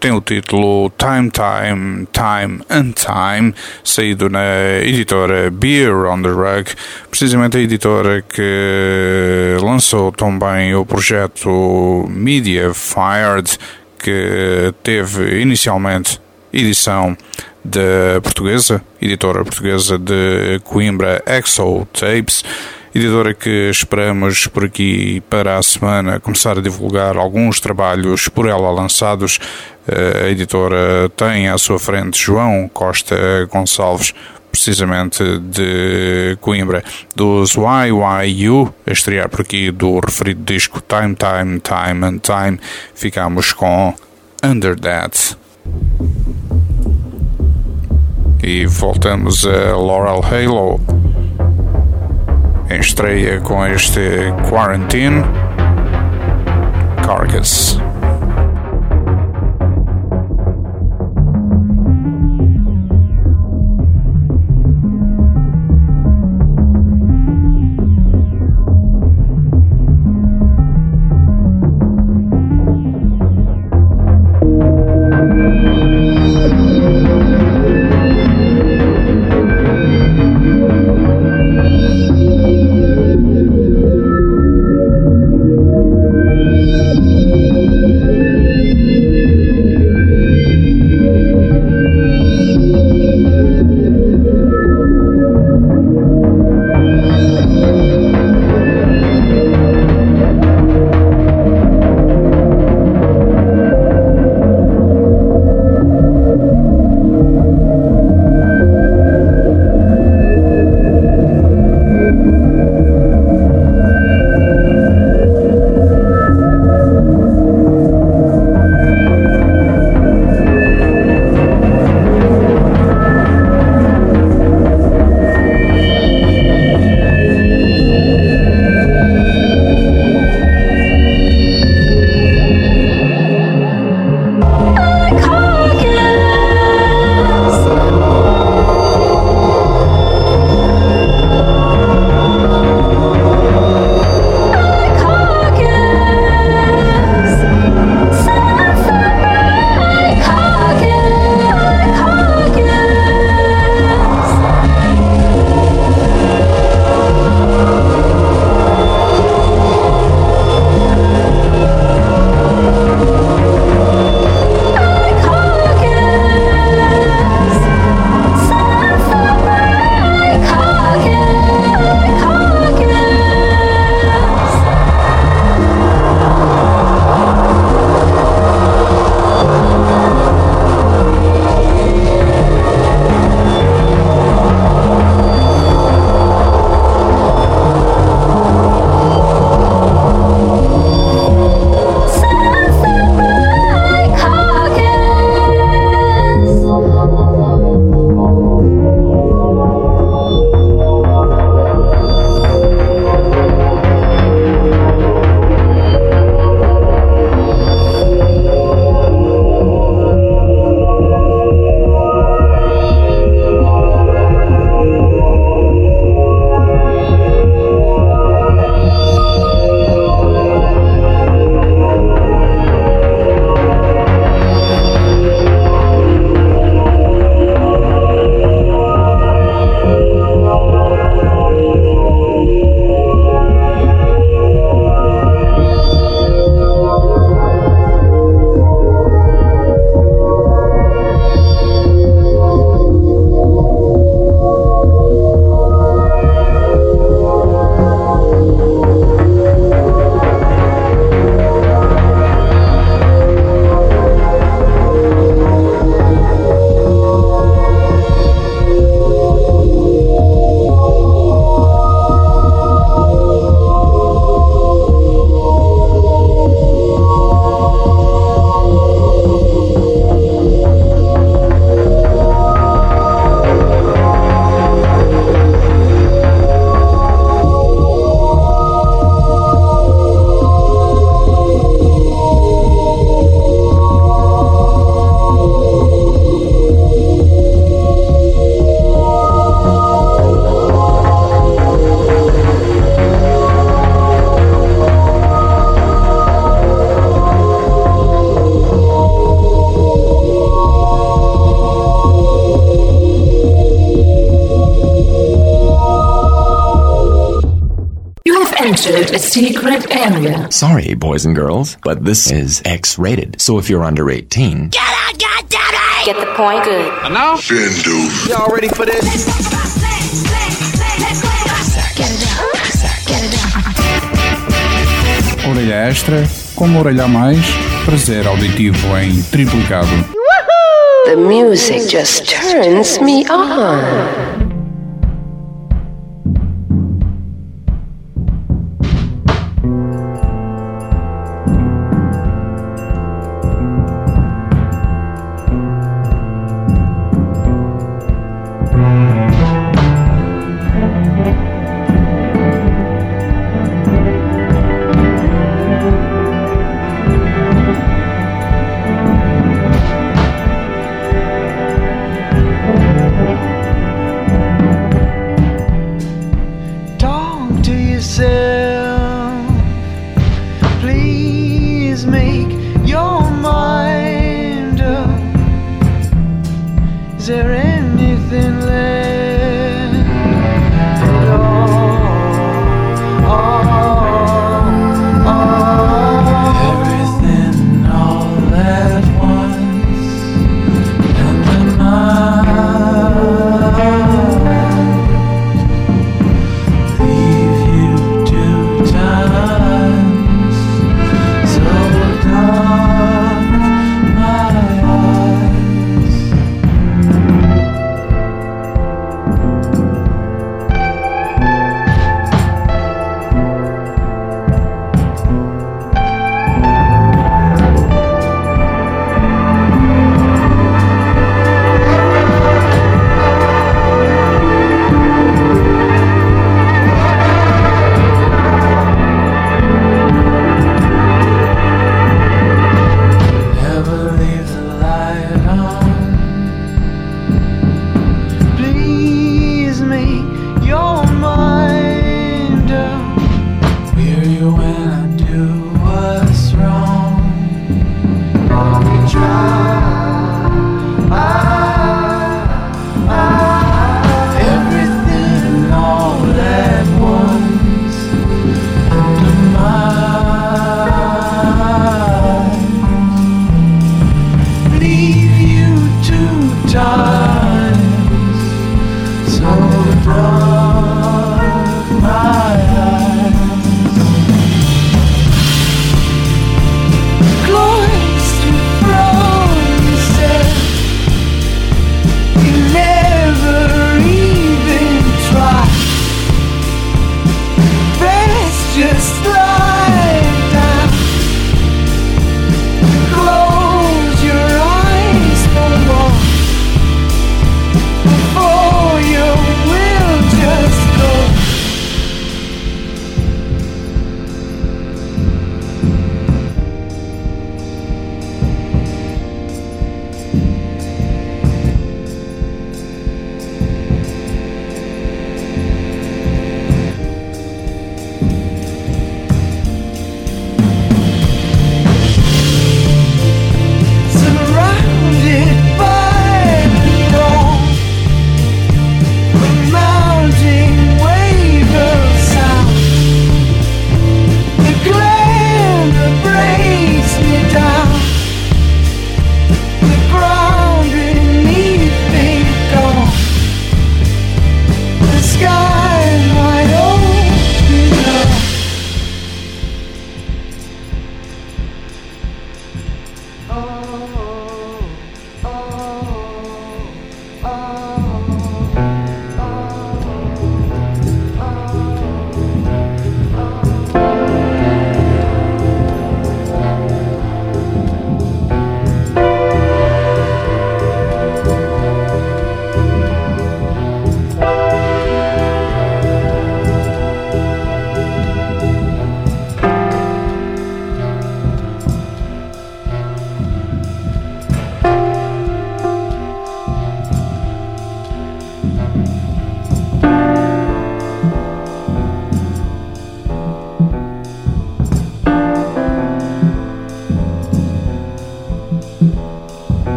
tem o título Time, Time, Time and Time, saído na editora Beer on the Rug, precisamente a editora que lançou também o projeto Media Fired, que teve inicialmente edição da editora portuguesa de Coimbra, Exo Tapes, editora que esperamos por aqui para a semana começar a divulgar alguns trabalhos por ela lançados. A editora tem à sua frente João Costa Gonçalves, precisamente de Coimbra, dos YYU, a estrear por aqui do referido disco Time, Time, Time and Time. Ficamos com Under That. E voltamos a Laurel Halo, em estreia com este Quarantine, Carcass. entered a secret area. Sorry, boys and girls, but this is X-rated. So if you're under 18... Get out, goddammit! Get the point? Good. And now? Shindu. Y'all ready for this? Get it out. Get it out. Orelha extra, como orelha a mais, prazer auditivo em triplicado. The music just turns me on.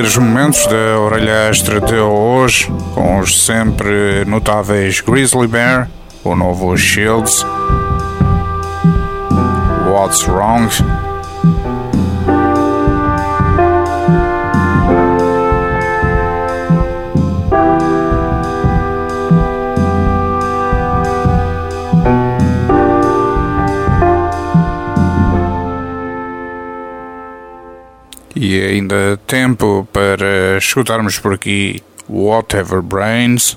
primeiros momentos da Orelha Extra de hoje, com os sempre notáveis Grizzly Bear, o novo Shields, What's Wrong? E ainda tempo para escutarmos por aqui Whatever Brains.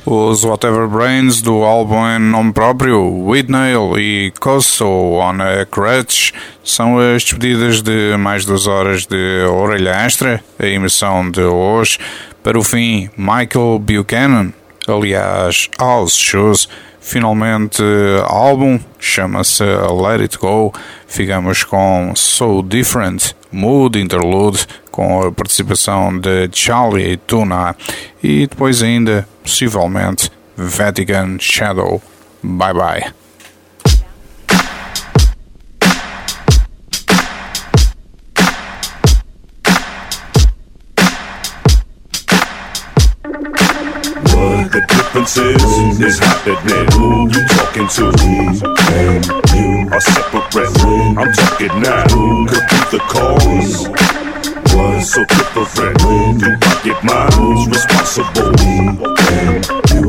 Os Whatever Brains do álbum em nome próprio, Whitnail e Coso on a Crutch, são as despedidas de mais 2 horas de orelha extra, a emissão de hoje. Para o fim, Michael Buchanan, aliás, House Shoes, finalmente álbum, chama-se Let It Go. Ficamos com So Different, Mood Interlude, com a participação de Charlie e Tuna, e depois ainda, possivelmente, Vatican Shadow. Bye bye. What the difference is happening. Who you talking to? And you are separate. I'm talking now. Could be the cause. Was so different. Do I get mine? Responsible. And you.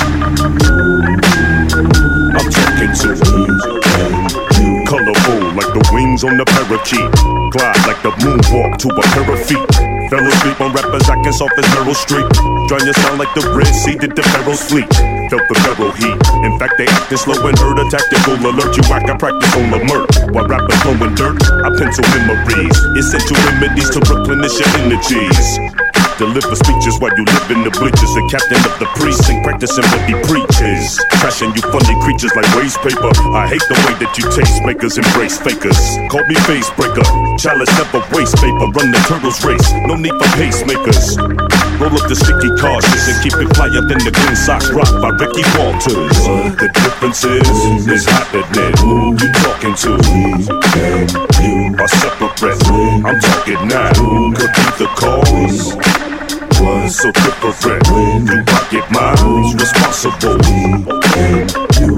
I'm talking to and you. Colorful like the wings on the parakeet. Glide like the moonwalk to a pair of feet. Fell asleep on rappers acting soft as Meryl Streep. Drawing your sound like the Red Sea did the Pharaoh's fleet. Felt the Pharaoh heat. In fact, they acted slow and heard a tactical alert. You whack, I practice on the murk. While rappers throwing dirt, I pencil memories. Essential remedies to replenish your energies. Deliver speeches while you live in the bleachers. The captain of the precinct practicing what he preaches. Trashing you funny creatures like waste paper. I hate the way that you taste makers embrace fakers. Call me face breaker. Chalice never waste paper. Run the turtles race. No need for pacemakers. Roll up the sticky cautious and keep it flyer than the Green Sox rock by Ricky Walters. What the difference is happening. Who you talking to? And you are separate. I'm talking now. Could be the cause. Was so different. Do I get mine? Responsible. And you.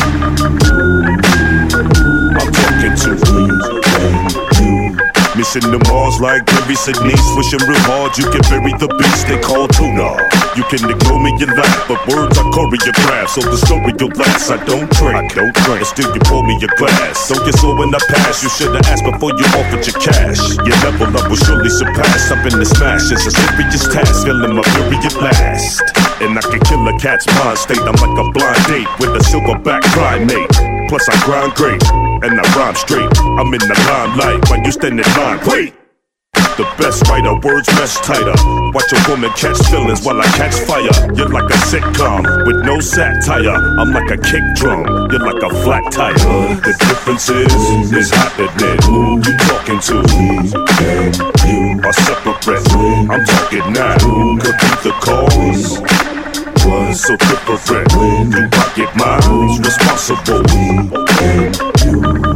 I'm talking to and you. Mission to Mars like Barry Sydney. Swishing real hard, you can bury the beast they call tuna. You can ignore me and laugh, but words are choreographed, so the story will last. I don't drink, but still you pour me a glass. Don't get sore when I pass, you should've asked before you offered your cash. Your level up will surely surpass. Up in the smash, it's a serious task, feeling my period last. And I can kill a cat's mind state, I'm like a blind date with a silverback primate. Plus I grind great, and I rhyme straight. I'm in the limelight when you stand in line. Wait! The best writer, words mesh tighter. Watch a woman catch feelings while I catch fire. You're like a sitcom with no satire. I'm like a kick drum, you're like a flat tire. The difference is happening. Who you talking to? And you are separate. I'm talking now. Could be the cause. Was so different. Do I get mine? Responsible. And you.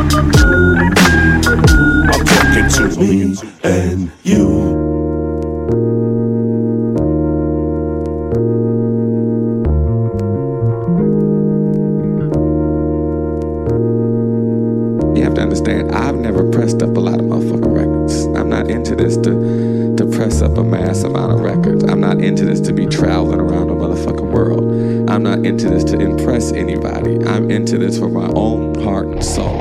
I'm talking to me and you. You have to understand, I've never pressed up a lot of motherfucking records. I'm not into this to press up a mass amount of records. I'm not into this to be traveling around the motherfucking world. I'm not into this to impress anybody. I'm into this for my own heart and soul.